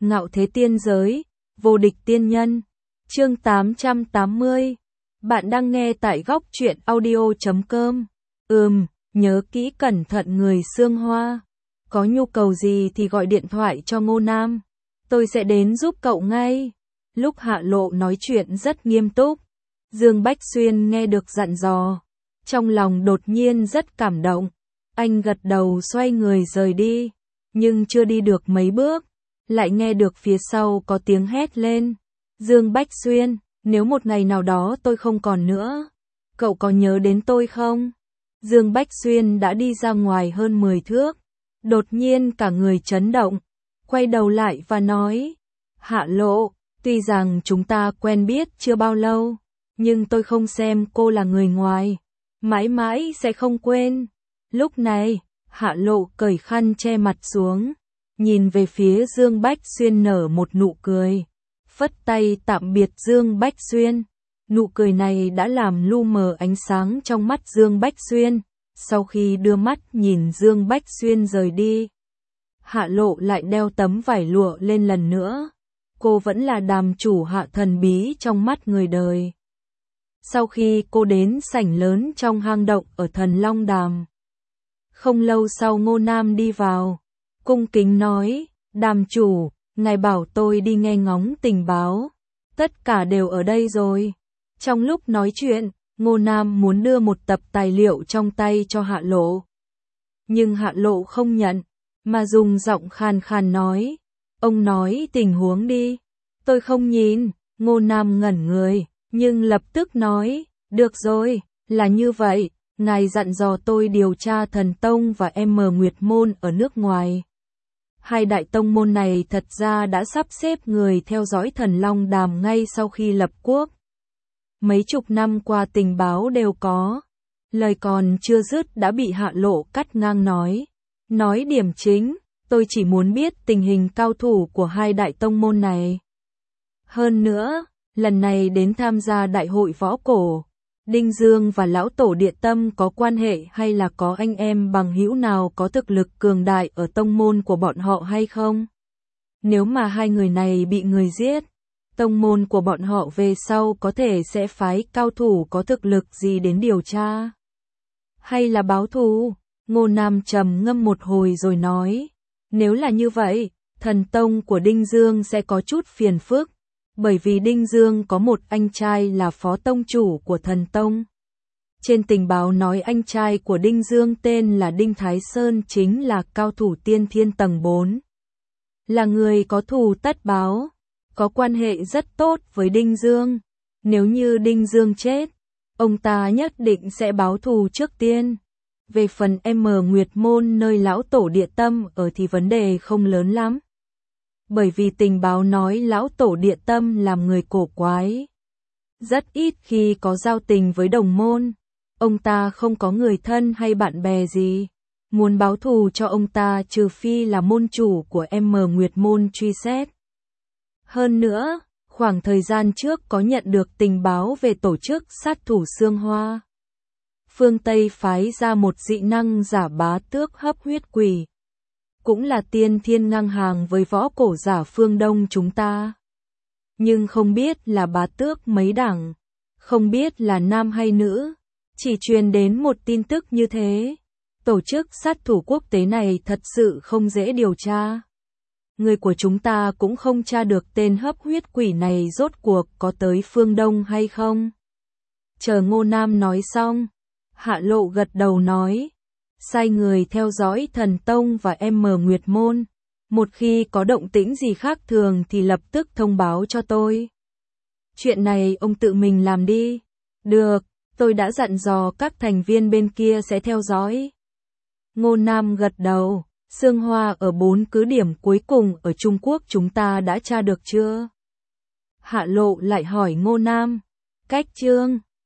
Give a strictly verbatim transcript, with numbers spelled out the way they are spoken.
Ngạo thế tiên giới, vô địch tiên nhân. Chương tám trăm tám mươi. Bạn đang nghe tại góc truyện audio chấm com. Ừm, nhớ kỹ cẩn thận người Sương Hoa. Có nhu cầu gì thì gọi điện thoại cho Ngô Nam. Tôi sẽ đến giúp cậu ngay. Lúc Hạ Lộ nói chuyện rất nghiêm túc. Dương Bách Xuyên nghe được dặn dò. Trong lòng đột nhiên rất cảm động. Anh gật đầu xoay người rời đi. Nhưng chưa đi được mấy bước. Lại nghe được phía sau có tiếng hét lên. Dương Bách Xuyên, nếu một ngày nào đó tôi không còn nữa, cậu có nhớ đến tôi không? Dương Bách Xuyên đã đi ra ngoài hơn mười thước. Đột nhiên cả người chấn động. Quay đầu lại và nói. Hạ Lộ, tuy rằng chúng ta quen biết chưa bao lâu, nhưng tôi không xem cô là người ngoài. Mãi mãi sẽ không quên. Lúc này, Hạ Lộ cởi khăn che mặt xuống. Nhìn về phía Dương Bách Xuyên nở một nụ cười. Phất tay tạm biệt Dương Bách Xuyên. Nụ cười này đã làm lu mờ ánh sáng trong mắt Dương Bách Xuyên. Sau khi đưa mắt nhìn Dương Bách Xuyên rời đi, Hạ Lộ lại đeo tấm vải lụa lên lần nữa. Cô vẫn là đàm chủ Hạ thần bí trong mắt người đời. Sau khi cô đến sảnh lớn trong hang động ở Thần Long Đàm, không lâu sau Ngô Nam đi vào, cung kính nói, đàm chủ, ngài bảo tôi đi nghe ngóng tình báo. Tất cả đều ở đây rồi. Trong lúc nói chuyện, Ngô Nam muốn đưa một tập tài liệu trong tay cho Hạ Lộ. Nhưng Hạ Lộ không nhận, mà dùng giọng khàn khàn nói, ông nói tình huống đi. Tôi không nhìn. Ngô Nam ngẩn người, nhưng lập tức nói, được rồi, là như vậy, ngài dặn dò tôi điều tra Thần Tông và M Nguyệt Môn ở nước ngoài. Hai đại tông môn này thật ra đã sắp xếp người theo dõi Thần Long Đàm ngay sau khi lập quốc. Mấy chục năm qua tình báo đều có. Lời còn chưa dứt đã bị Hạ Lộ cắt ngang nói. Nói điểm chính, tôi chỉ muốn biết tình hình cao thủ của hai đại tông môn này. Hơn nữa, lần này đến tham gia đại hội võ cổ, Đinh Dương và lão tổ Địa Tâm có quan hệ hay là có anh em bằng hữu nào có thực lực cường đại ở tông môn của bọn họ hay không? Nếu mà hai người này bị người giết, tông môn của bọn họ về sau có thể sẽ phái cao thủ có thực lực gì đến điều tra? Hay là báo thù? Ngô Nam trầm ngâm một hồi rồi nói, nếu là như vậy, Thần Tông của Đinh Dương sẽ có chút phiền phức. Bởi vì Đinh Dương có một anh trai là phó tông chủ của Thần Tông. Trên tình báo nói anh trai của Đinh Dương tên là Đinh Thái Sơn chính là cao thủ tiên thiên tầng bốn. Là người có thù tất báo, có quan hệ rất tốt với Đinh Dương. Nếu như Đinh Dương chết, ông ta nhất định sẽ báo thù trước tiên. Về phần M Nguyệt Môn nơi lão tổ Địa Tâm ở thì vấn đề không lớn lắm. Bởi vì tình báo nói lão tổ Địa Tâm làm người cổ quái. Rất ít khi có giao tình với đồng môn. Ông ta không có người thân hay bạn bè gì. Muốn báo thù cho ông ta trừ phi là môn chủ của M Nguyệt Môn truy xét. Hơn nữa, khoảng thời gian trước có nhận được tình báo về tổ chức sát thủ Sương Hoa. Phương Tây phái ra một dị năng giả bá tước hấp huyết quỷ. Cũng là tiên thiên ngang hàng với võ cổ giả phương Đông chúng ta. Nhưng không biết là bá tước mấy đẳng, không biết là nam hay nữ, chỉ truyền đến một tin tức như thế. Tổ chức sát thủ quốc tế này thật sự không dễ điều tra. Người của chúng ta cũng không tra được tên hấp huyết quỷ này rốt cuộc có tới phương Đông hay không. Chờ Ngô Nam nói xong, Hạ Lộ gật đầu nói. Sai người theo dõi Thần Tông và M Nguyệt Môn. Một khi có động tĩnh gì khác thường thì lập tức thông báo cho tôi. Chuyện này ông tự mình làm đi. Được, tôi đã dặn dò các thành viên bên kia sẽ theo dõi. Ngô Nam gật đầu. Sương Hoa ở bốn cứ điểm cuối cùng ở Trung Quốc chúng ta đã tra được chưa? Hạ Lộ lại hỏi Ngô Nam. Cách chương